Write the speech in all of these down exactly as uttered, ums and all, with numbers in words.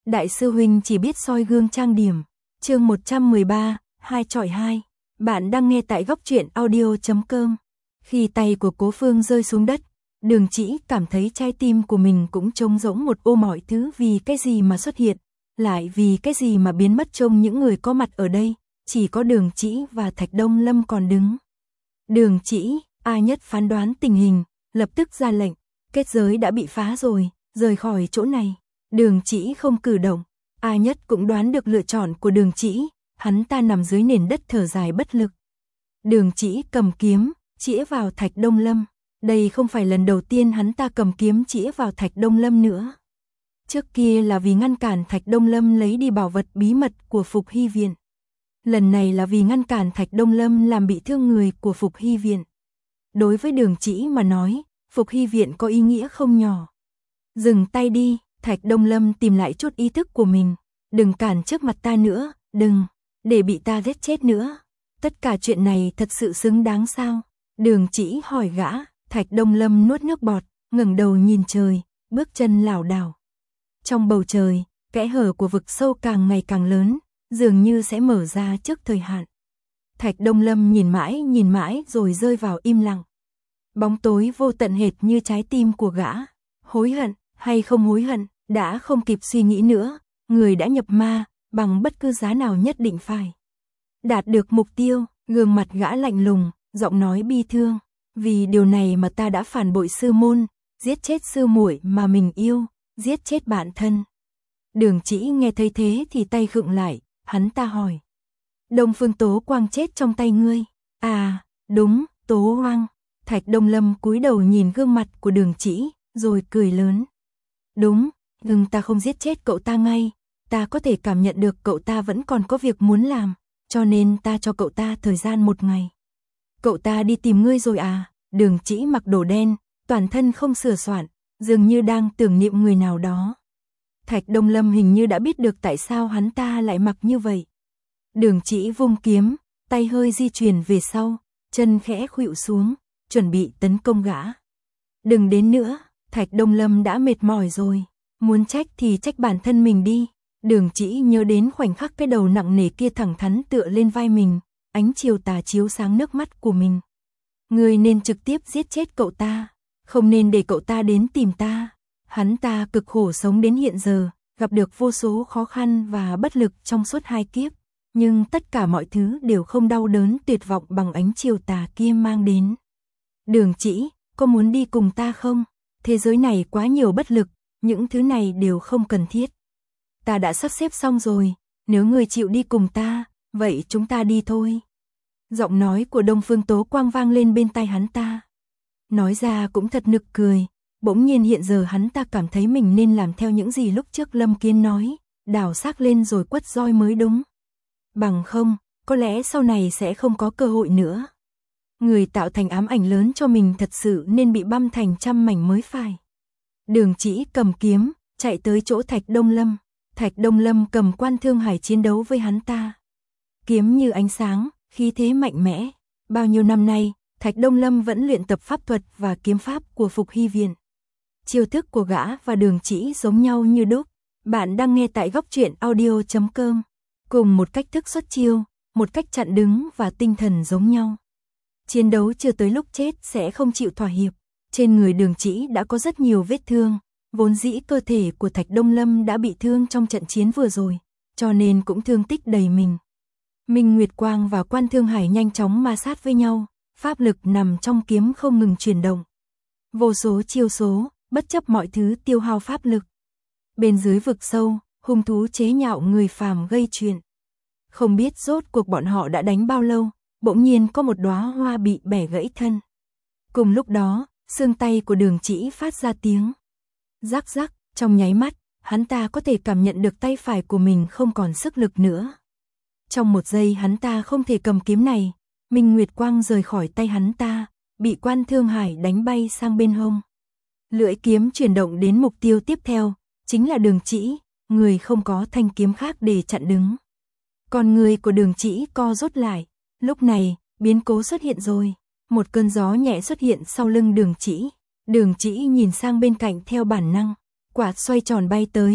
Đại sư huynh chỉ biết soi gương trang điểm. Chương một trăm mười ba, hai chọi hai. Bạn đang nghe tại góc truyện audio chấm com. Khi tay của Cố Phương rơi xuống đất, Đường Chỉ cảm thấy trái tim của mình cũng trống rỗng một ô, mọi thứ vì cái gì mà xuất hiện, lại vì cái gì mà biến mất. Trong những người có mặt ở đây, chỉ có Đường Chỉ và Thạch Đông Lâm còn đứng. Đường Chỉ, A Nhất phán đoán tình hình, lập tức ra lệnh, kết giới đã bị phá rồi, rời khỏi chỗ này. Đường Chỉ không cử động, A Nhất cũng đoán được lựa chọn của Đường Chỉ, hắn ta nằm dưới nền đất thở dài bất lực. Đường Chỉ cầm kiếm, chĩa vào Thạch Đông Lâm. Đây không phải lần đầu tiên hắn ta cầm kiếm chĩa vào Thạch Đông Lâm nữa. Trước kia là vì ngăn cản Thạch Đông Lâm lấy đi bảo vật bí mật của Phục Hy Viện. Lần này là vì ngăn cản Thạch Đông Lâm làm bị thương người của Phục Hy Viện. Đối với Đường Chỉ mà nói, Phục Hy Viện có ý nghĩa không nhỏ. Dừng tay đi, Thạch Đông Lâm tìm lại chút ý thức của mình. Đừng cản trước mặt ta nữa, đừng, để bị ta giết chết nữa. Tất cả chuyện này thật sự xứng đáng sao? Đường Chỉ hỏi gã. Thạch Đông Lâm nuốt nước bọt, ngẩng đầu nhìn trời, bước chân lảo đảo. Trong bầu trời, kẽ hở của vực sâu càng ngày càng lớn, dường như sẽ mở ra trước thời hạn. Thạch Đông Lâm nhìn mãi nhìn mãi rồi rơi vào im lặng. Bóng tối vô tận hệt như trái tim của gã. Hối hận hay không hối hận, đã không kịp suy nghĩ nữa. Người đã nhập ma, bằng bất cứ giá nào nhất định phải đạt được mục tiêu. Gương mặt gã lạnh lùng, giọng nói bi thương. Vì điều này mà ta đã phản bội sư môn, giết chết sư muội mà mình yêu, giết chết bạn thân. Đường Chỉ nghe thấy thế thì tay khựng lại, hắn ta hỏi. Đông Phương Tố Quang chết trong tay ngươi? À, đúng, Tố Hoang. Thạch Đông Lâm cúi đầu nhìn gương mặt của Đường Chỉ, rồi cười lớn. Đúng, nhưng ta không giết chết cậu ta ngay, ta có thể cảm nhận được cậu ta vẫn còn có việc muốn làm, cho nên ta cho cậu ta thời gian một ngày. Cậu ta đi tìm ngươi rồi à? Đường Chỉ mặc đồ đen, toàn thân không sửa soạn, dường như đang tưởng niệm người nào đó. Thạch Đông Lâm hình như đã biết được tại sao hắn ta lại mặc như vậy. Đường Chỉ vung kiếm, tay hơi di chuyển về sau, chân khẽ khuỵu xuống, chuẩn bị tấn công gã. Đừng đến nữa, Thạch Đông Lâm đã mệt mỏi rồi, muốn trách thì trách bản thân mình đi. Đường Chỉ nhớ đến khoảnh khắc cái đầu nặng nề kia thẳng thắn tựa lên vai mình. Ánh chiều tà chiếu sáng nước mắt của mình. Ngươi nên trực tiếp giết chết cậu ta, không nên để cậu ta đến tìm ta. Hắn ta cực khổ sống đến hiện giờ, gặp được vô số khó khăn và bất lực trong suốt hai kiếp, nhưng tất cả mọi thứ đều không đau đớn tuyệt vọng bằng ánh chiều tà kia mang đến. Đường Chỉ, có muốn đi cùng ta không? Thế giới này quá nhiều bất lực, những thứ này đều không cần thiết. Ta đã sắp xếp xong rồi, nếu ngươi chịu đi cùng ta, vậy chúng ta đi thôi. Giọng nói của Đông Phương Tố Quang vang lên bên tai hắn ta. Nói ra cũng thật nực cười, bỗng nhiên hiện giờ hắn ta cảm thấy mình nên làm theo những gì lúc trước Lâm Kiên nói, đào xác lên rồi quất roi mới đúng. Bằng không, có lẽ sau này sẽ không có cơ hội nữa. Người tạo thành ám ảnh lớn cho mình thật sự nên bị băm thành trăm mảnh mới phải. Đường Chỉ cầm kiếm, chạy tới chỗ Thạch Đông Lâm. Thạch Đông Lâm cầm Quan Thương Hải chiến đấu với hắn ta. Kiếm như ánh sáng, khí thế mạnh mẽ. Bao nhiêu năm nay, Thạch Đông Lâm vẫn luyện tập pháp thuật và kiếm pháp của Phục Hy Viện. Chiêu thức của gã và Đường Chỉ giống nhau như đúc. Bạn đang nghe tại góc truyện audio chấm com. Cùng một cách thức xuất chiêu, một cách chặn đứng và tinh thần giống nhau. Chiến đấu chưa tới lúc chết sẽ không chịu thỏa hiệp. Trên người Đường Chỉ đã có rất nhiều vết thương. Vốn dĩ cơ thể của Thạch Đông Lâm đã bị thương trong trận chiến vừa rồi, cho nên cũng thương tích đầy mình. Minh Nguyệt Quang và Quan Thương Hải nhanh chóng ma sát với nhau, pháp lực nằm trong kiếm không ngừng chuyển động. Vô số chiêu số, bất chấp mọi thứ tiêu hao pháp lực. Bên dưới vực sâu, hung thú chế nhạo người phàm gây chuyện. Không biết rốt cuộc bọn họ đã đánh bao lâu, bỗng nhiên có một đóa hoa bị bẻ gãy thân. Cùng lúc đó, xương tay của Đường Chỉ phát ra tiếng rắc rắc, trong nháy mắt, hắn ta có thể cảm nhận được tay phải của mình không còn sức lực nữa. Trong một giây hắn ta không thể cầm kiếm này, Minh Nguyệt Quang rời khỏi tay hắn ta, bị Quan Thương Hải đánh bay sang bên hông. Lưỡi kiếm chuyển động đến mục tiêu tiếp theo, chính là Đường Chỉ, người không có thanh kiếm khác để chặn đứng. Còn người của Đường Chỉ co rút lại, lúc này, biến cố xuất hiện rồi, một cơn gió nhẹ xuất hiện sau lưng Đường Chỉ. Đường Chỉ nhìn sang bên cạnh theo bản năng, quạt xoay tròn bay tới,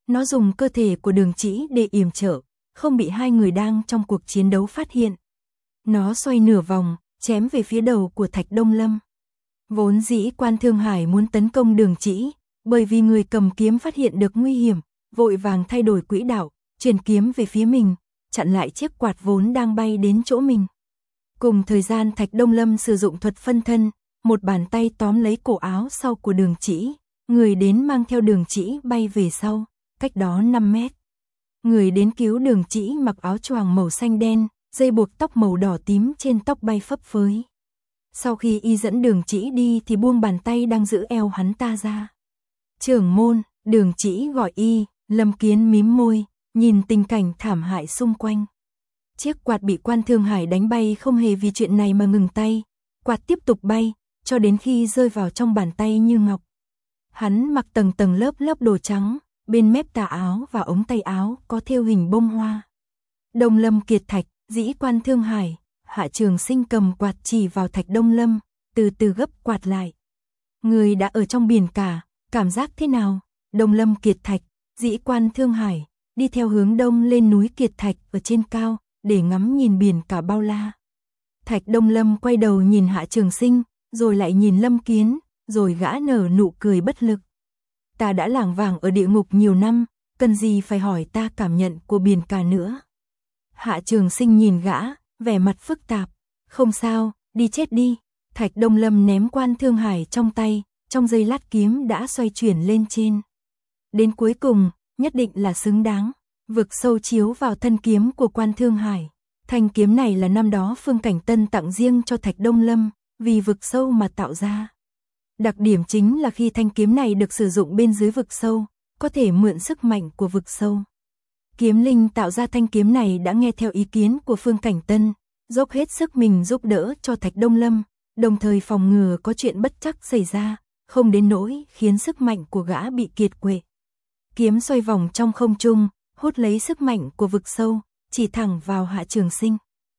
Nó dùng cơ thể của Đường Trĩ để yểm trợ, không bị hai người đang trong cuộc chiến đấu phát hiện. Nó xoay nửa vòng, chém về phía đầu của Thạch Đông Lâm. Vốn dĩ Quan Thương Hải muốn tấn công Đường Trĩ, bởi vì người cầm kiếm phát hiện được nguy hiểm, vội vàng thay đổi quỹ đạo, chuyển kiếm về phía mình, chặn lại chiếc quạt vốn đang bay đến chỗ mình. Cùng thời gian Thạch Đông Lâm sử dụng thuật phân thân, một bàn tay tóm lấy cổ áo sau của Đường Trĩ, người đến mang theo Đường Trĩ bay về sau, cách đó năm mét. Người đến cứu Đường Trĩ mặc áo choàng màu xanh đen, dây buộc tóc màu đỏ tím trên tóc bay phấp phới. Sau khi y dẫn Đường Trĩ đi thì buông bàn tay đang giữ eo hắn ta ra. Trưởng môn, Đường Trĩ gọi y. Lâm Kiến mím môi, nhìn tình cảnh thảm hại xung quanh. Chiếc quạt bị Quan Thương Hải đánh bay không hề vì chuyện này mà ngừng tay, quạt tiếp tục bay, cho đến khi rơi vào trong bàn tay như ngọc. Hắn mặc tầng tầng lớp lớp đồ trắng, bên mép tà áo và ống tay áo có thêu hình bông hoa. Đông Lâm Kiệt Thạch, dĩ Quan Thương Hải, Hạ Trường Sinh cầm quạt chỉ vào Thạch Đông Lâm, từ từ gấp quạt lại. Người đã ở trong biển cả, cảm giác thế nào? Đông Lâm Kiệt Thạch, dĩ Quan Thương Hải, đi theo hướng đông lên núi Kiệt Thạch ở trên cao, để ngắm nhìn biển cả bao la. Thạch Đông Lâm quay đầu nhìn Hạ Trường Sinh, rồi lại nhìn Lâm Kiến, rồi gã nở nụ cười bất lực. Ta đã lảng vảng ở địa ngục nhiều năm, cần gì phải hỏi ta cảm nhận của biển cả nữa. Hạ Trường Sinh nhìn gã, vẻ mặt phức tạp. Không sao, đi chết đi. Thạch Đông Lâm ném Quan Thương Hải trong tay, trong giây lát kiếm đã xoay chuyển lên trên. Đến cuối cùng, nhất định là xứng đáng. Vực sâu chiếu vào thân kiếm của Quan Thương Hải. Thanh kiếm này là năm đó Phương Cảnh Tân tặng riêng cho Thạch Đông Lâm, vì vực sâu mà tạo ra. Đặc điểm chính là khi thanh kiếm này được sử dụng bên dưới vực sâu, có thể mượn sức mạnh của vực sâu. Kiếm linh tạo ra thanh kiếm này đã nghe theo ý kiến của Phương Cảnh Tân, dốc hết sức mình giúp đỡ cho Thạch Đông Lâm, đồng thời phòng ngừa có chuyện bất trắc xảy ra, không đến nỗi khiến sức mạnh của gã bị kiệt quệ. Kiếm xoay vòng trong không trung, hút lấy sức mạnh của vực sâu, chỉ thẳng vào Hạ Trường Sinh.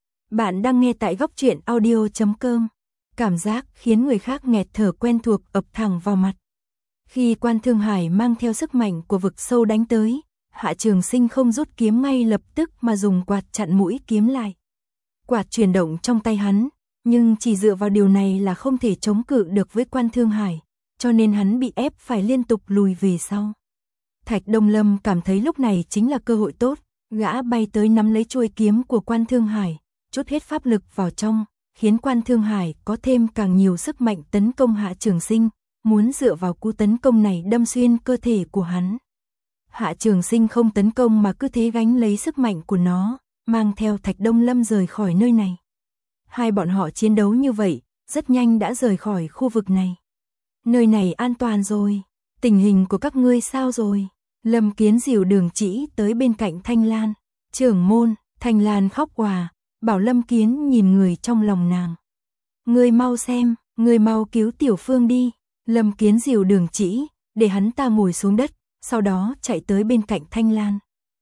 Bạn đang nghe tại góc truyện audio chấm com. Cảm giác khiến người khác nghẹt thở quen thuộc ập thẳng vào mặt. Khi Quan Thương Hải mang theo sức mạnh của vực sâu đánh tới, Hạ Trường Sinh không rút kiếm ngay lập tức mà dùng quạt chặn mũi kiếm lại. Quạt chuyển động trong tay hắn, nhưng chỉ dựa vào điều này là không thể chống cự được với Quan Thương Hải, cho nên hắn bị ép phải liên tục lùi về sau. Thạch Đông Lâm cảm thấy lúc này chính là cơ hội tốt, gã bay tới nắm lấy chuôi kiếm của Quan Thương Hải, chút hết pháp lực vào trong, khiến Quan Thương Hải có thêm càng nhiều sức mạnh tấn công Hạ Trường Sinh, muốn dựa vào cú tấn công này đâm xuyên cơ thể của hắn. Hạ Trường Sinh không tấn công mà cứ thế gánh lấy sức mạnh của nó, mang theo Thạch Đông Lâm rời khỏi nơi này. Hai bọn họ chiến đấu như vậy, rất nhanh đã rời khỏi khu vực này. Nơi này an toàn rồi, tình hình của các ngươi sao rồi? Lâm Kiến dìu Đường Trĩ tới bên cạnh Thanh Lan. Trưởng môn, Thanh Lan khóc òa, bảo Lâm Kiến nhìn người trong lòng nàng. Ngươi mau xem, ngươi mau cứu Tiểu Phương đi. Lâm Kiến dìu Đường Trĩ, để hắn ta ngồi xuống đất, sau đó chạy tới bên cạnh Thanh Lan.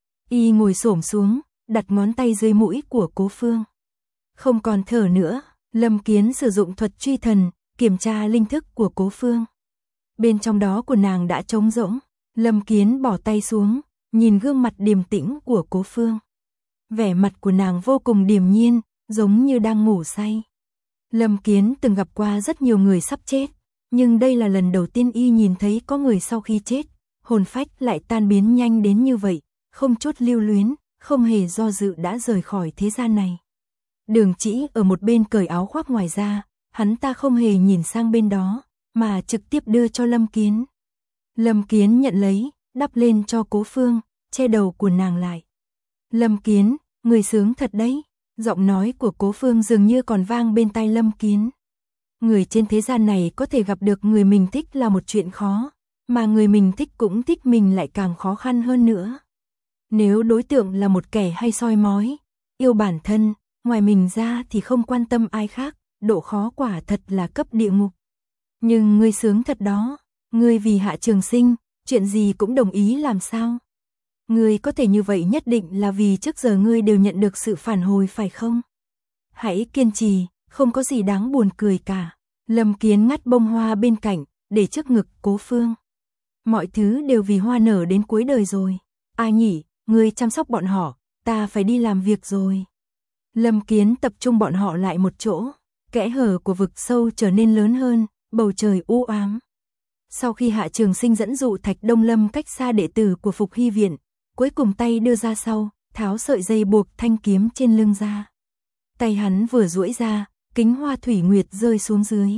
Y ngồi xổm xuống, đặt ngón tay dưới mũi của Cố Phương. Không còn thở nữa, Lâm Kiến sử dụng thuật truy thần, kiểm tra linh thức của Cố Phương. Bên trong đó của nàng đã trống rỗng. Lâm Kiến bỏ tay xuống, nhìn gương mặt điềm tĩnh của Cố Phương. Vẻ mặt của nàng vô cùng điềm nhiên, giống như đang ngủ say. Lâm Kiến từng gặp qua rất nhiều người sắp chết, nhưng đây là lần đầu tiên y nhìn thấy có người sau khi chết, hồn phách lại tan biến nhanh đến như vậy, không chút lưu luyến, không hề do dự đã rời khỏi thế gian này. Đường Trĩ ở một bên cởi áo khoác ngoài ra, hắn ta không hề nhìn sang bên đó, mà trực tiếp đưa cho Lâm Kiến. Lâm Kiến nhận lấy, đắp lên cho Cố Phương, che đầu của nàng lại. Lâm Kiến, người sướng thật đấy. Giọng nói của Cố Phương dường như còn vang bên tai Lâm Kiến. Người trên thế gian này có thể gặp được người mình thích là một chuyện khó, mà người mình thích cũng thích mình lại càng khó khăn hơn nữa. Nếu đối tượng là một kẻ hay soi mói, yêu bản thân, ngoài mình ra thì không quan tâm ai khác, độ khó quả thật là cấp địa ngục. Nhưng ngươi sướng thật đó, ngươi vì Hạ Trường Sinh, chuyện gì cũng đồng ý làm sao? Ngươi có thể như vậy nhất định là vì trước giờ ngươi đều nhận được sự phản hồi phải không? Hãy kiên trì, không có gì đáng buồn cười cả. Lâm Kiến ngắt bông hoa bên cạnh, để trước ngực Cố Phương. Mọi thứ đều vì hoa nở đến cuối đời rồi. Ai nhỉ, ngươi chăm sóc bọn họ, ta phải đi làm việc rồi. Lâm Kiến tập trung bọn họ lại một chỗ. Kẽ hở của vực sâu trở nên lớn hơn, bầu trời u ám. Sau khi Hạ Trường Sinh dẫn dụ Thạch Đông Lâm cách xa đệ tử của Phục Hy Viện, cuối cùng tay đưa ra sau, tháo sợi dây buộc thanh kiếm trên lưng ra. Tay hắn vừa duỗi ra, kính hoa thủy nguyệt rơi xuống dưới.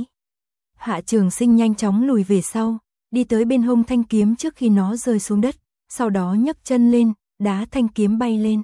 Hạ Trường Sinh nhanh chóng lùi về sau, đi tới bên hông thanh kiếm trước khi nó rơi xuống đất, sau đó nhấc chân lên, đá thanh kiếm bay lên.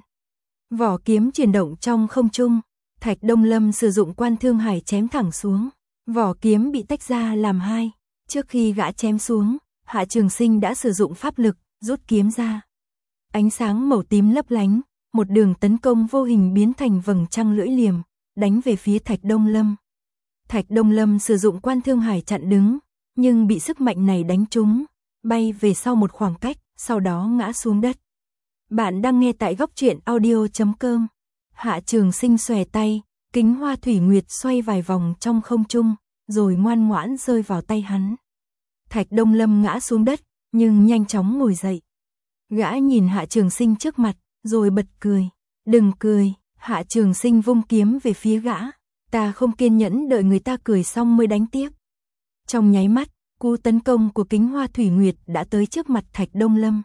Vỏ kiếm chuyển động trong không trung, Thạch Đông Lâm sử dụng Quan Thương Hải chém thẳng xuống. Vỏ kiếm bị tách ra làm hai. Trước khi gã chém xuống, Hạ Trường Sinh đã sử dụng pháp lực, rút kiếm ra. Ánh sáng màu tím lấp lánh, một đường tấn công vô hình biến thành vầng trăng lưỡi liềm, đánh về phía Thạch Đông Lâm. Thạch Đông Lâm sử dụng Quan Thương Hải chặn đứng, nhưng bị sức mạnh này đánh trúng, bay về sau một khoảng cách, sau đó ngã xuống đất. Bạn đang nghe tại góc truyện audio chấm com. Hạ Trường Sinh xòe tay, kính hoa thủy nguyệt xoay vài vòng trong không trung, rồi ngoan ngoãn rơi vào tay hắn. Thạch Đông Lâm ngã xuống đất, nhưng nhanh chóng ngồi dậy. Gã nhìn Hạ Trường Sinh trước mặt, rồi bật cười. Đừng cười, Hạ Trường Sinh vung kiếm về phía gã. Ta không kiên nhẫn đợi người ta cười xong mới đánh tiếp. Trong nháy mắt, cú tấn công của kính hoa thủy nguyệt đã tới trước mặt Thạch Đông Lâm.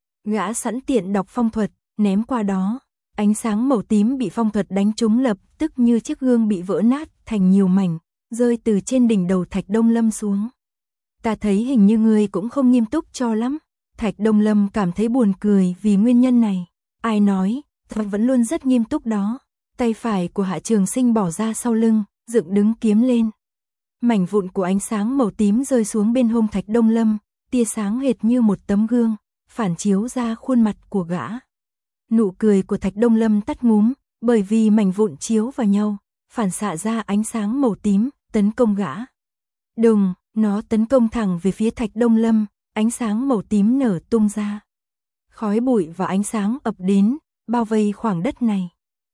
Gã sẵn tiện đọc phong thuật, ném qua đó. Ánh sáng màu tím bị phong thuật đánh trúng lập tức như chiếc gương bị vỡ nát thành nhiều mảnh, rơi từ trên đỉnh đầu Thạch Đông Lâm xuống. Ta thấy hình như ngươi cũng không nghiêm túc cho lắm. Thạch Đông Lâm cảm thấy buồn cười vì nguyên nhân này. Ai nói, ta vẫn luôn rất nghiêm túc đó. Tay phải của Hạ Trường Sinh bỏ ra sau lưng, dựng đứng kiếm lên. Mảnh vụn của ánh sáng màu tím rơi xuống bên hông Thạch Đông Lâm, tia sáng hệt như một tấm gương, phản chiếu ra khuôn mặt của gã. Nụ cười của Thạch Đông Lâm tắt ngúm, bởi vì mảnh vụn chiếu vào nhau, phản xạ ra ánh sáng màu tím, tấn công gã. Đùng, nó tấn công thẳng về phía Thạch Đông Lâm, ánh sáng màu tím nở tung ra. Khói bụi và ánh sáng ập đến, bao vây khoảng đất này.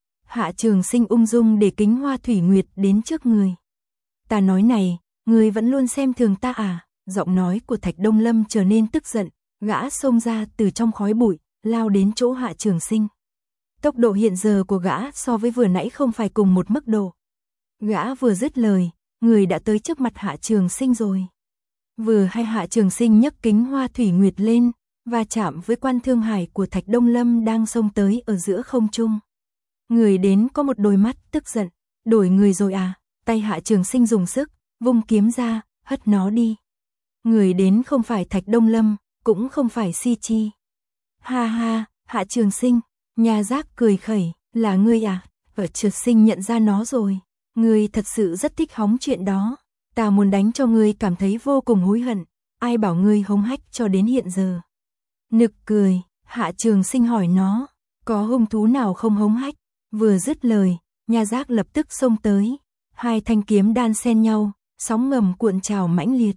Hạ Trường Sinh ung dung để kính hoa thủy nguyệt đến trước người. Ta nói này, người vẫn luôn xem thường ta à? Giọng nói của Thạch Đông Lâm trở nên tức giận, gã xông ra từ trong khói bụi, lao đến chỗ Hạ Trường Sinh. Tốc độ hiện giờ của gã so với vừa nãy không phải cùng một mức độ. Gã vừa dứt lời, người đã tới trước mặt Hạ Trường Sinh rồi. Vừa hay Hạ Trường Sinh nhấc kính hoa thủy nguyệt lên, và chạm với Quan Thương Hải của Thạch Đông Lâm đang xông tới ở giữa không trung. Người đến có một đôi mắt tức giận, đổi người rồi à? Tay Hạ Trường Sinh dùng sức, vung kiếm ra, hất nó đi. Người đến không phải Thạch Đông Lâm, cũng không phải Si Chi. Ha ha, Hạ Trường Sinh, nhà giác cười khẩy, là ngươi à? Ở Trường Sinh nhận ra nó rồi. Ngươi thật sự rất thích hóng chuyện đó. Ta muốn đánh cho ngươi cảm thấy vô cùng hối hận. Ai bảo ngươi hống hách cho đến hiện giờ? Nực cười, Hạ Trường Sinh hỏi nó, có hung thú nào không hống hách? Vừa dứt lời, nhà giác lập tức xông tới. Hai thanh kiếm đan xen nhau, sóng ngầm cuộn trào mãnh liệt.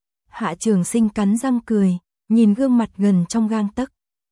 Hạ Trường Sinh cắn răng cười, nhìn gương mặt gần trong gang tấc.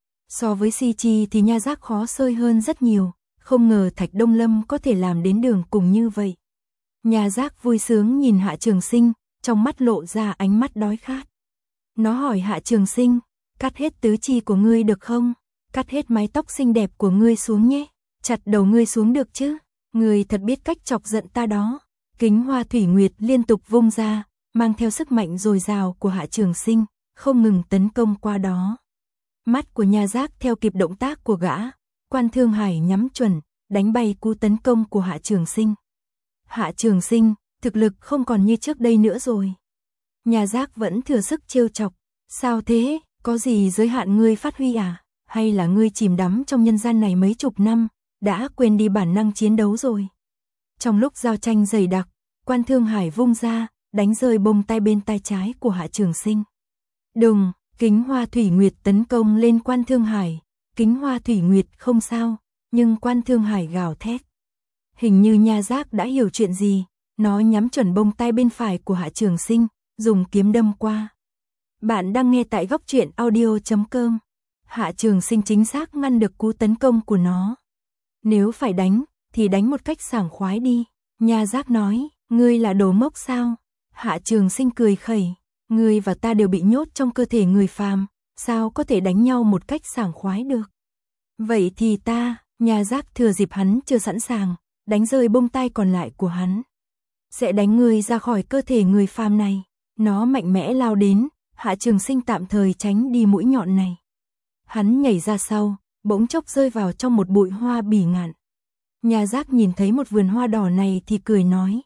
So với Si Chi thì nha giác khó sơi hơn rất nhiều, không ngờ Thạch Đông Lâm có thể làm đến đường cùng như vậy. Nha giác vui sướng nhìn Hạ Trường Sinh, trong mắt lộ ra ánh mắt đói khát. Nó hỏi Hạ Trường Sinh, cắt hết tứ chi của ngươi được không? Cắt hết mái tóc xinh đẹp của ngươi xuống nhé, chặt đầu ngươi xuống được chứ? Ngươi thật biết cách chọc giận ta đó. Kính hoa thủy nguyệt liên tục vung ra, mang theo sức mạnh dồi dào của Hạ Trường Sinh, không ngừng tấn công qua đó. Mắt của nha giác theo kịp động tác của gã, Quan Thương Hải nhắm chuẩn, đánh bay cú tấn công của Hạ Trường Sinh. Hạ Trường Sinh, thực lực không còn như trước đây nữa rồi. Nha giác vẫn thừa sức trêu chọc. Sao thế, có gì giới hạn ngươi phát huy à? Hay là ngươi chìm đắm trong nhân gian này mấy chục năm, đã quên đi bản năng chiến đấu rồi? Trong lúc giao tranh dày đặc, Quan Thương Hải vung ra, đánh rơi bông tay bên tay trái của Hạ Trường Sinh. Đùng, kính hoa thủy nguyệt tấn công lên Quan Thương Hải. Kính hoa thủy nguyệt không sao, nhưng Quan Thương Hải gào thét. Hình như nha giác đã hiểu chuyện gì, nó nhắm chuẩn bông tay bên phải của Hạ Trường Sinh, dùng kiếm đâm qua. Bạn đang nghe tại góc truyện audio chấm com. Hạ Trường Sinh chính xác ngăn được cú tấn công của nó. Nếu phải đánh, thì đánh một cách sảng khoái đi. Nha giác nói, ngươi là đồ mốc sao? Hạ Trường Sinh cười khẩy, Ngươi và ta đều bị nhốt trong cơ thể người phàm, sao có thể đánh nhau một cách sảng khoái được? Vậy thì ta, Nha Giác thừa dịp hắn chưa sẵn sàng, đánh rơi bông tai còn lại của hắn. Sẽ đánh ngươi ra khỏi cơ thể người phàm này. Nó mạnh mẽ lao đến, Hạ Trường Sinh tạm thời tránh đi mũi nhọn này. Hắn nhảy ra sau, bỗng chốc rơi vào trong một bụi hoa bỉ ngạn. Nha Giác nhìn thấy một vườn hoa đỏ này thì cười nói.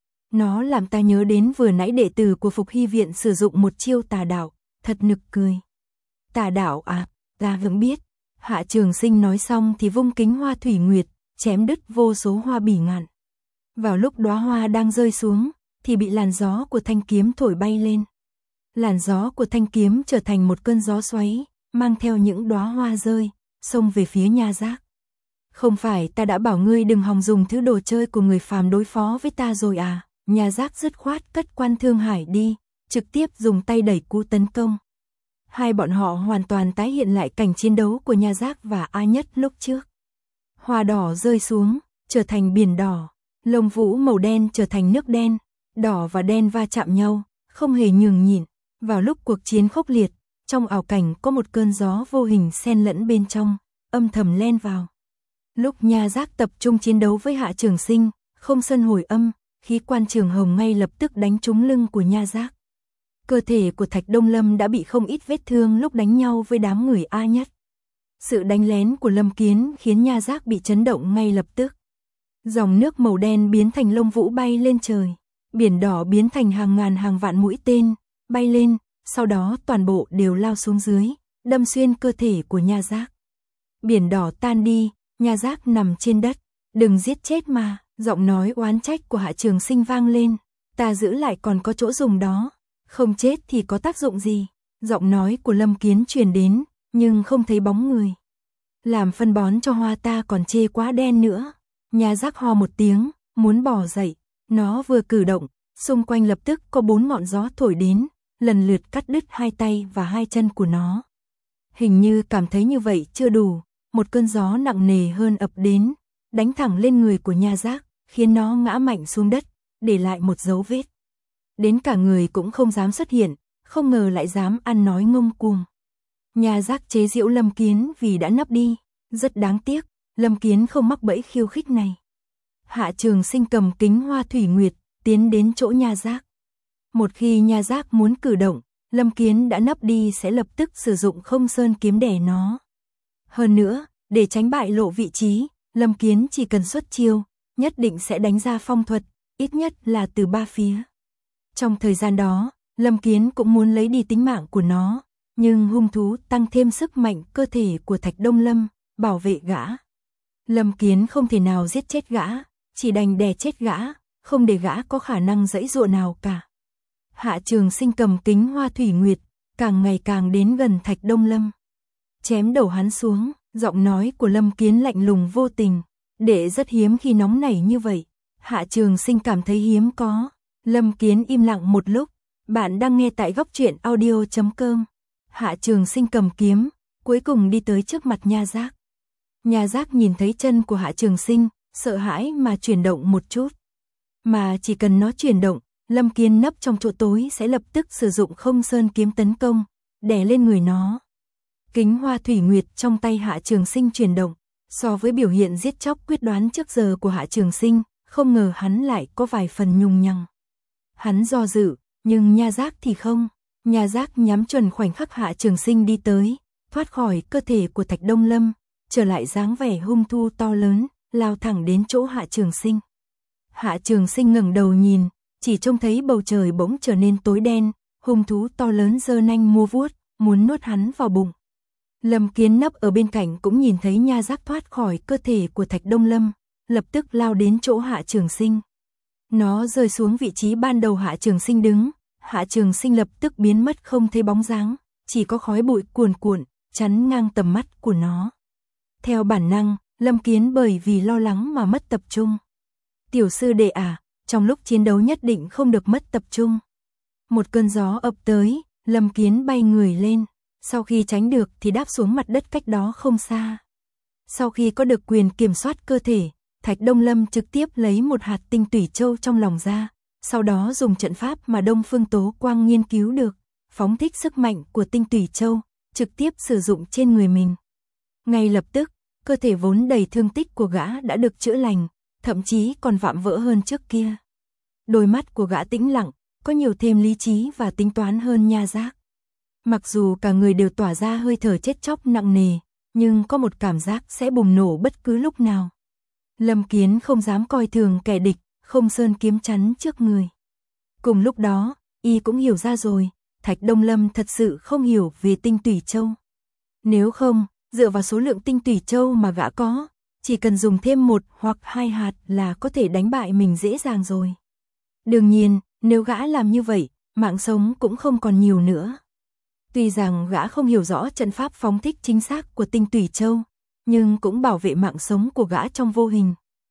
Nó làm ta nhớ đến vừa nãy đệ tử của Phục Hy Viện sử dụng một chiêu tà đạo, thật nực cười. Tà đạo à, ta vẫn biết. Hạ Trường Sinh nói xong thì vung kính hoa thủy nguyệt, chém đứt vô số hoa bỉ ngạn. Vào lúc đóa hoa đang rơi xuống, thì bị làn gió của thanh kiếm thổi bay lên. Làn gió của thanh kiếm trở thành một cơn gió xoáy, mang theo những đóa hoa rơi, xông về phía Nha Giác. Không phải ta đã bảo ngươi đừng hòng dùng thứ đồ chơi của người phàm đối phó với ta rồi à? Nha Giác dứt khoát cất Quan Thương Hải đi, trực tiếp dùng tay đẩy cú tấn công. Hai bọn họ hoàn toàn tái hiện lại cảnh chiến đấu của Nha Giác và A Nhất lúc trước. Hoa đỏ rơi xuống, trở thành biển đỏ, lông vũ màu đen trở thành nước đen, đỏ và đen va chạm nhau, không hề nhường nhịn. Vào lúc cuộc chiến khốc liệt, trong ảo cảnh có một cơn gió vô hình xen lẫn bên trong, âm thầm len vào. Lúc Nha Giác tập trung chiến đấu với Hạ Trường Sinh, không sân hồi âm, khí quan trường hồng ngay lập tức đánh trúng lưng của Nha Giác. Cơ thể của Thạch Đông Lâm đã bị không ít vết thương lúc đánh nhau với đám người A Nhất. Sự đánh lén của Lâm Kiến khiến Nha Giác bị chấn động ngay lập tức. Dòng nước màu đen biến thành lông vũ bay lên trời, biển đỏ biến thành hàng ngàn hàng vạn mũi tên, bay lên, sau đó toàn bộ đều lao xuống dưới, đâm xuyên cơ thể của Nha Giác. Biển đỏ tan đi, Nha Giác nằm trên đất, đừng giết chết mà, giọng nói oán trách của Hạ Trường Sinh vang lên, ta giữ lại còn có chỗ dùng đó, không chết thì có tác dụng gì, giọng nói của Lâm Kiến truyền đến, nhưng không thấy bóng người. Làm phân bón cho hoa ta còn chê quá đen nữa. Nha Giác ho một tiếng, muốn bò dậy, nó vừa cử động, xung quanh lập tức có bốn ngọn gió thổi đến, lần lượt cắt đứt hai tay và hai chân của nó. Hình như cảm thấy như vậy chưa đủ, một cơn gió nặng nề hơn ập đến, đánh thẳng lên người của Nha Giác, khiến nó ngã mạnh xuống đất, để lại một dấu vết. Đến cả người cũng không dám xuất hiện, không ngờ lại dám ăn nói ngông cuồng. Nha Giác chế giễu Lâm Kiến vì đã nấp đi, rất đáng tiếc, Lâm Kiến không mắc bẫy khiêu khích này. Hạ Trường Sinh cầm kính hoa thủy nguyệt, tiến đến chỗ Nha Giác. Một khi Nha Giác muốn cử động, Lâm Kiến đã nấp đi sẽ lập tức sử dụng không sơn kiếm đè nó. Hơn nữa, để tránh bại lộ vị trí, Lâm Kiến chỉ cần xuất chiêu, nhất định sẽ đánh ra phong thuật, ít nhất là từ ba phía. Trong thời gian đó, Lâm Kiến cũng muốn lấy đi tính mạng của nó, nhưng hung thú tăng thêm sức mạnh cơ thể của Thạch Đông Lâm, bảo vệ gã. Lâm Kiến không thể nào giết chết gã, chỉ đành đè chết gã, không để gã có khả năng giãy giụa nào cả. Hạ Trường Sinh cầm kính hoa thủy nguyệt, càng ngày càng đến gần Thạch Đông Lâm. Chém đầu hắn xuống, giọng nói của Lâm Kiến lạnh lùng vô tình, để rất hiếm khi nóng nảy như vậy. Hạ Trường Sinh cảm thấy hiếm có. Lâm Kiến im lặng một lúc, bạn đang nghe tại góc truyện audio chấm com. Hạ Trường Sinh cầm kiếm, cuối cùng đi tới trước mặt Nha Giác. Nha Giác nhìn thấy chân của Hạ Trường Sinh, sợ hãi mà chuyển động một chút. Mà chỉ cần nó chuyển động, Lâm Kiến nấp trong chỗ tối sẽ lập tức sử dụng không sơn kiếm tấn công, đè lên người nó. Kính hoa thủy nguyệt trong tay Hạ Trường Sinh chuyển động, so với biểu hiện giết chóc quyết đoán trước giờ của Hạ Trường Sinh, không ngờ hắn lại có vài phần nhung nhằng. Hắn do dự, nhưng Nha Giác thì không. Nha Giác nhắm chuẩn khoảnh khắc Hạ Trường Sinh đi tới, thoát khỏi cơ thể của Thạch Đông Lâm, trở lại dáng vẻ hung thu to lớn, lao thẳng đến chỗ Hạ Trường Sinh. Hạ Trường Sinh ngẩng đầu nhìn, chỉ trông thấy bầu trời bỗng trở nên tối đen, hung thú to lớn giơ nanh mua vuốt, muốn nuốt hắn vào bụng. Lâm Kiến nấp ở bên cạnh cũng nhìn thấy Nha Giác thoát khỏi cơ thể của Thạch Đông Lâm, lập tức lao đến chỗ Hạ Trường Sinh. Nó rơi xuống vị trí ban đầu Hạ Trường Sinh đứng, Hạ Trường Sinh lập tức biến mất không thấy bóng dáng, chỉ có khói bụi cuồn cuộn, chắn ngang tầm mắt của nó. Theo bản năng, Lâm Kiến bởi vì lo lắng mà mất tập trung. Tiểu sư đệ à, trong lúc chiến đấu nhất định không được mất tập trung. Một cơn gió ập tới, Lâm Kiến bay người lên, sau khi tránh được thì đáp xuống mặt đất cách đó không xa. Sau khi có được quyền kiểm soát cơ thể, Thạch Đông Lâm trực tiếp lấy một hạt tinh tủy châu trong lòng ra, sau đó dùng trận pháp mà Đông Phương Tố Quang nghiên cứu được, phóng thích sức mạnh của Tinh Tủy Châu, trực tiếp sử dụng trên người mình. Ngay lập tức, cơ thể vốn đầy thương tích của gã đã được chữa lành, thậm chí còn vạm vỡ hơn trước kia. Đôi mắt của gã tĩnh lặng, có nhiều thêm lý trí và tính toán hơn nha giác. Mặc dù cả người đều tỏa ra hơi thở chết chóc nặng nề, nhưng có một cảm giác sẽ bùng nổ bất cứ lúc nào. Lâm Kiến không dám coi thường kẻ địch, Không Sơn kiếm chắn trước người. Cùng lúc đó, y cũng hiểu ra rồi, Thạch Đông Lâm thật sự không hiểu về Tinh Tủy Châu. Nếu không, dựa vào số lượng Tinh Tủy Châu mà gã có, chỉ cần dùng thêm một hoặc hai hạt là có thể đánh bại mình dễ dàng rồi. Đương nhiên, nếu gã làm như vậy, mạng sống cũng không còn nhiều nữa. Tuy rằng gã không hiểu rõ trận pháp phóng thích chính xác của Tinh Tủy Châu, nhưng cũng bảo vệ mạng sống của gã trong vô hình.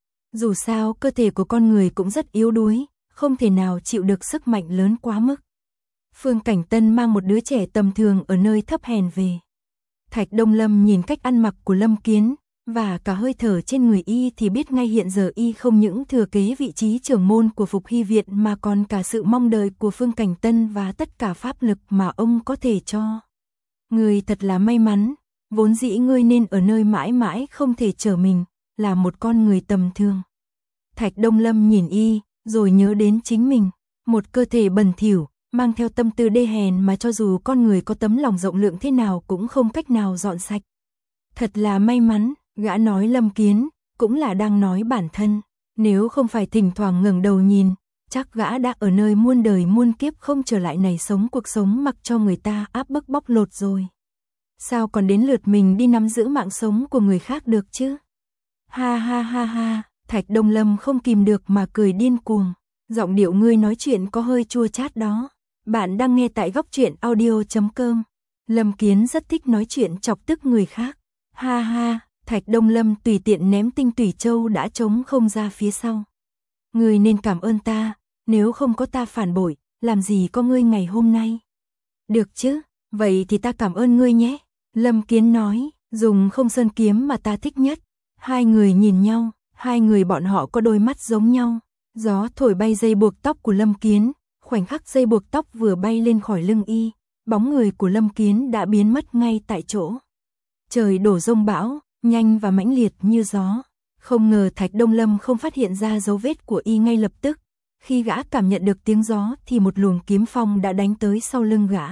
Dù sao, cơ thể của con người cũng rất yếu đuối, không thể nào chịu được sức mạnh lớn quá mức. Phương Cảnh Tân mang một đứa trẻ tầm thường ở nơi thấp hèn về. Thạch Đông Lâm nhìn cách ăn mặc của Lâm Kiến, và cả hơi thở trên người y thì biết ngay hiện giờ y không những thừa kế vị trí trưởng môn của Phục Hy Viện mà còn cả sự mong đợi của Phương Cảnh Tân và tất cả pháp lực mà ông có thể cho. Ngươi thật là may mắn, vốn dĩ ngươi nên ở nơi mãi mãi không thể trở mình, là một con người tầm thường. Thạch Đông Lâm nhìn y, rồi nhớ đến chính mình, một cơ thể bẩn thỉu, mang theo tâm tư đê hèn mà cho dù con người có tấm lòng rộng lượng thế nào cũng không cách nào dọn sạch. Thật là may mắn, gã nói Lâm Kiến, cũng là đang nói bản thân, nếu không phải thỉnh thoảng ngẩng đầu nhìn, chắc gã đã ở nơi muôn đời muôn kiếp không trở lại này sống cuộc sống mặc cho người ta áp bức bóc lột rồi. Sao còn đến lượt mình đi nắm giữ mạng sống của người khác được chứ? Ha ha ha ha, Thạch Đông Lâm không kìm được mà cười điên cuồng, giọng điệu ngươi nói chuyện có hơi chua chát đó. Bạn đang nghe tại góc truyện audio chấm com. Lâm Kiến rất thích nói chuyện chọc tức người khác. Ha ha, Thạch Đông Lâm tùy tiện ném Tinh Tủy Châu đã trống không ra phía sau. Ngươi nên cảm ơn ta, nếu không có ta phản bội, làm gì có ngươi ngày hôm nay. Được chứ, vậy thì ta cảm ơn ngươi nhé. Lâm Kiến nói, dùng Không Sơn kiếm mà ta thích nhất. Hai người nhìn nhau, hai người bọn họ có đôi mắt giống nhau. Gió thổi bay dây buộc tóc của Lâm Kiến, khoảnh khắc dây buộc tóc vừa bay lên khỏi lưng y, bóng người của Lâm Kiến đã biến mất ngay tại chỗ. Trời đổ dông bão, nhanh và mãnh liệt như gió. Không ngờ Thạch Đông Lâm không phát hiện ra dấu vết của y ngay lập tức. Khi gã cảm nhận được tiếng gió thì một luồng kiếm phong đã đánh tới sau lưng gã.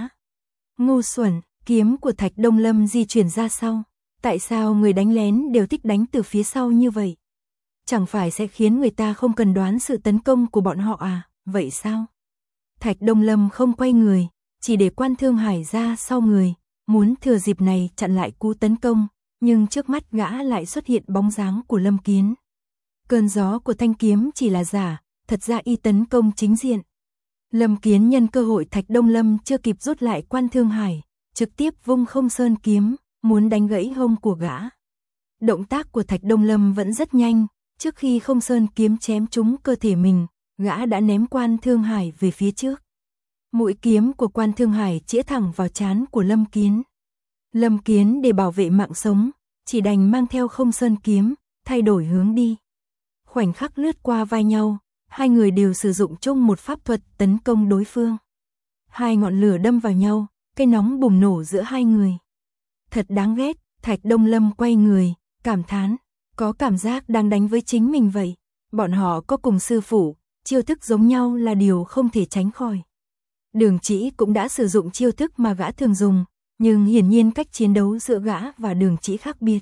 Ngu xuẩn, kiếm của Thạch Đông Lâm di chuyển ra sau. Tại sao người đánh lén đều thích đánh từ phía sau như vậy? Chẳng phải sẽ khiến người ta không cần đoán sự tấn công của bọn họ à? Vậy sao? Thạch Đông Lâm không quay người, chỉ để Quan Thương Hải ra sau người, muốn thừa dịp này chặn lại cú tấn công, nhưng trước mắt gã lại xuất hiện bóng dáng của Lâm Kiến. Cơn gió của thanh kiếm chỉ là giả, thật ra y tấn công chính diện. Lâm Kiến nhân cơ hội Thạch Đông Lâm chưa kịp rút lại Quan Thương Hải, trực tiếp vung Không Sơn kiếm, muốn đánh gãy hông của gã. Động tác của Thạch Đông Lâm vẫn rất nhanh, trước khi Không Sơn kiếm chém trúng cơ thể mình, gã đã ném Quan Thương Hải về phía trước. Mũi kiếm của Quan Thương Hải chĩa thẳng vào trán của Lâm Kiến. Lâm Kiến để bảo vệ mạng sống, chỉ đành mang theo Không Sơn kiếm, thay đổi hướng đi. Khoảnh khắc lướt qua vai nhau, hai người đều sử dụng chung một pháp thuật tấn công đối phương. Hai ngọn lửa đâm vào nhau, cái nóng bùng nổ giữa hai người. Thật đáng ghét, Thạch Đông Lâm quay người, cảm thán, có cảm giác đang đánh với chính mình vậy. Bọn họ có cùng sư phụ, chiêu thức giống nhau là điều không thể tránh khỏi. Đường Chỉ cũng đã sử dụng chiêu thức mà gã thường dùng, nhưng hiển nhiên cách chiến đấu giữa gã và Đường Chỉ khác biệt.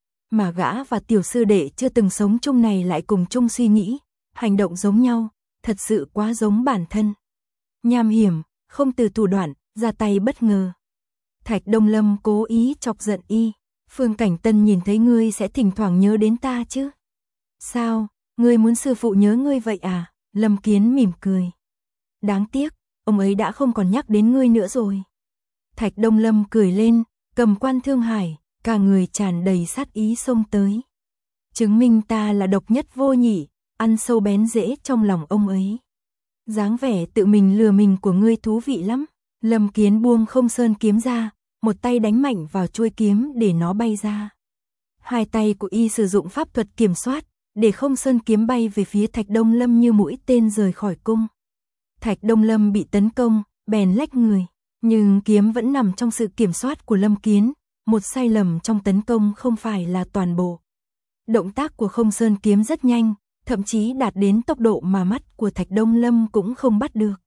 Mà gã và tiểu sư đệ chưa từng sống chung này lại cùng chung suy nghĩ, hành động giống nhau, thật sự quá giống bản thân. Nham hiểm, không từ thủ đoạn, ra tay bất ngờ. Thạch Đông Lâm cố ý chọc giận y. Phương Cảnh Tân nhìn thấy ngươi sẽ thỉnh thoảng nhớ đến ta chứ? Sao, ngươi muốn sư phụ nhớ ngươi vậy à? Lâm Kiến mỉm cười. Đáng tiếc, ông ấy đã không còn nhắc đến ngươi nữa rồi. Thạch Đông Lâm cười lên, cầm Quan Thương Hải, cả người tràn đầy sát ý xông tới. Chứng minh ta là độc nhất vô nhị, ăn sâu bén rễ trong lòng ông ấy. Dáng vẻ tự mình lừa mình của ngươi thú vị lắm. Lâm Kiến buông Không Sơn kiếm ra, một tay đánh mạnh vào chuôi kiếm để nó bay ra. Hai tay của y sử dụng pháp thuật kiểm soát, để Không Sơn kiếm bay về phía Thạch Đông Lâm như mũi tên rời khỏi cung. Thạch Đông Lâm bị tấn công, bèn lách người, nhưng kiếm vẫn nằm trong sự kiểm soát của Lâm Kiến, một sai lầm trong tấn công không phải là toàn bộ. Động tác của Không Sơn kiếm rất nhanh, thậm chí đạt đến tốc độ mà mắt của Thạch Đông Lâm cũng không bắt được.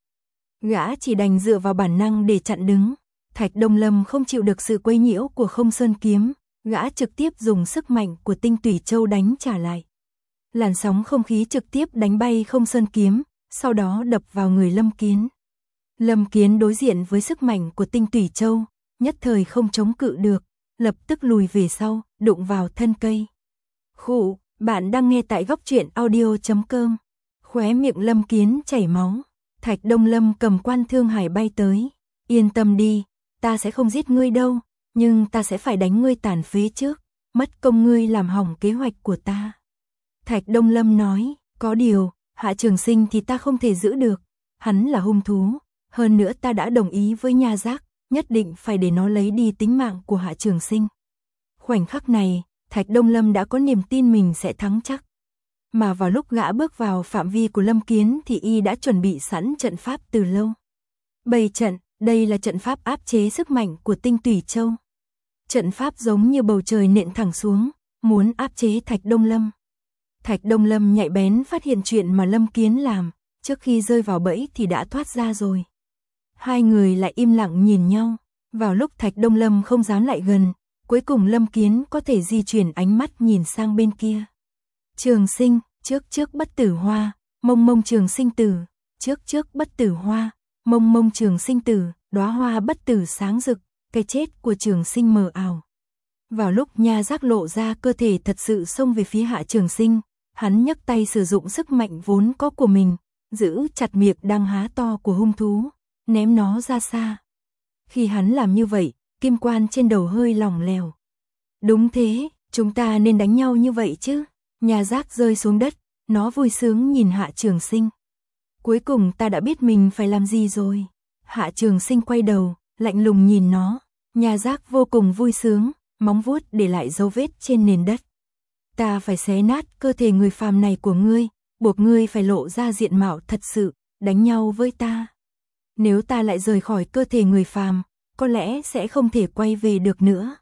Gã chỉ đành dựa vào bản năng để chặn đứng. Thạch Đông Lâm không chịu được sự quấy nhiễu của Không Sơn kiếm, gã trực tiếp dùng sức mạnh của Tinh Tủy Châu đánh trả lại. Làn sóng không khí trực tiếp đánh bay Không Sơn kiếm, sau đó đập vào người Lâm Kiến. Lâm Kiến đối diện với sức mạnh của Tinh Tủy Châu, nhất thời không chống cự được, lập tức lùi về sau, đụng vào thân cây. Khụ, bạn đang nghe tại góc truyện audio chấm com. Khóe miệng Lâm Kiến chảy máu. Thạch Đông Lâm cầm quan thương hải bay tới. Yên tâm đi, ta sẽ không giết ngươi đâu, nhưng ta sẽ phải đánh ngươi tàn phế trước, mất công ngươi làm hỏng kế hoạch của ta. Thạch Đông Lâm nói, có điều, Hạ Trường Sinh thì ta không thể giữ được, hắn là hung thú, hơn nữa ta đã đồng ý với Nha Giác, nhất định phải để nó lấy đi tính mạng của Hạ Trường Sinh. Khoảnh khắc này, Thạch Đông Lâm đã có niềm tin mình sẽ thắng chắc. Mà vào lúc gã bước vào phạm vi của Lâm Kiến thì y đã chuẩn bị sẵn trận pháp từ lâu. Bày trận, đây là trận pháp áp chế sức mạnh của Tinh Tủy Châu. Trận pháp giống như bầu trời nện thẳng xuống, muốn áp chế Thạch Đông Lâm. Thạch Đông Lâm nhạy bén phát hiện chuyện mà Lâm Kiến làm, trước khi rơi vào bẫy thì đã thoát ra rồi. Hai người lại im lặng nhìn nhau, vào lúc Thạch Đông Lâm không dám lại gần, cuối cùng Lâm Kiến có thể di chuyển ánh mắt nhìn sang bên kia. Trường Sinh, trước trước bất tử hoa, mông mông trường sinh tử, trước trước bất tử hoa, mông mông trường sinh tử, đóa hoa bất tử sáng rực, cái chết của Trường Sinh mờ ảo. Vào lúc Nha Giác lộ ra cơ thể thật sự xông về phía Hạ Trường Sinh, hắn nhấc tay sử dụng sức mạnh vốn có của mình, giữ chặt miệng đang há to của hung thú, ném nó ra xa. Khi hắn làm như vậy, kim quan trên đầu hơi lỏng lẻo. Đúng thế, chúng ta nên đánh nhau như vậy chứ. Nha Giác rơi xuống đất, nó vui sướng nhìn Hạ Trường Sinh. Cuối cùng ta đã biết mình phải làm gì rồi. Hạ Trường Sinh quay đầu, lạnh lùng nhìn nó. Nha Giác vô cùng vui sướng, móng vuốt để lại dấu vết trên nền đất. Ta phải xé nát cơ thể người phàm này của ngươi, buộc ngươi phải lộ ra diện mạo thật sự, đánh nhau với ta. Nếu ta lại rời khỏi cơ thể người phàm, có lẽ sẽ không thể quay về được nữa.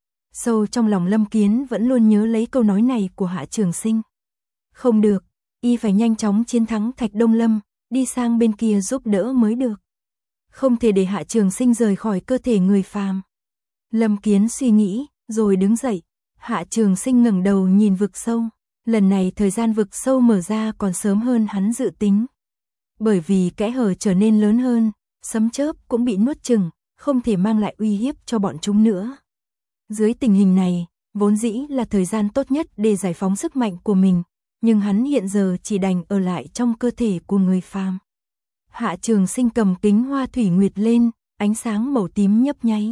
Sâu trong lòng Lâm Kiến vẫn luôn nhớ lấy câu nói này của Hạ Trường Sinh. Không được, y phải nhanh chóng chiến thắng Thạch Đông Lâm, đi sang bên kia giúp đỡ mới được. Không thể để Hạ Trường Sinh rời khỏi cơ thể người phàm. Lâm Kiến suy nghĩ, rồi đứng dậy. Hạ Trường Sinh ngẩng đầu nhìn vực sâu. Lần này thời gian vực sâu mở ra còn sớm hơn hắn dự tính. Bởi vì kẽ hở trở nên lớn hơn, sấm chớp cũng bị nuốt chửng, không thể mang lại uy hiếp cho bọn chúng nữa. Dưới tình hình này, vốn dĩ là thời gian tốt nhất để giải phóng sức mạnh của mình, nhưng hắn hiện giờ chỉ đành ở lại trong cơ thể của người phàm. Hạ Trường Sinh cầm kính hoa thủy nguyệt lên, ánh sáng màu tím nhấp nháy.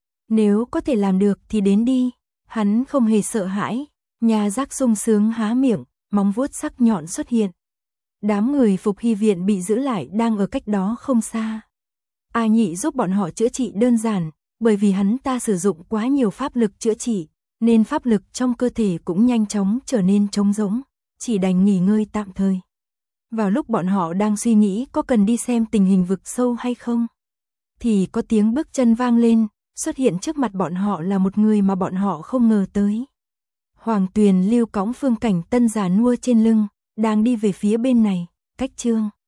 Nếu có thể làm được thì đến đi, hắn không hề sợ hãi. Nha Giác sung sướng há miệng, móng vuốt sắc nhọn xuất hiện. Đám người Phục Hy viện bị giữ lại đang ở cách đó không xa. A Nhị giúp bọn họ chữa trị đơn giản, bởi vì hắn ta sử dụng quá nhiều pháp lực chữa trị, nên pháp lực trong cơ thể cũng nhanh chóng trở nên trống rỗng, chỉ đành nghỉ ngơi tạm thời. Vào lúc bọn họ đang suy nghĩ có cần đi xem tình hình vực sâu hay không, thì có tiếng bước chân vang lên, xuất hiện trước mặt bọn họ là một người mà bọn họ không ngờ tới. Hoàng Tuyền Lưu cõng Phương Cảnh Tân già nua trên lưng, đang đi về phía bên này, cách Trương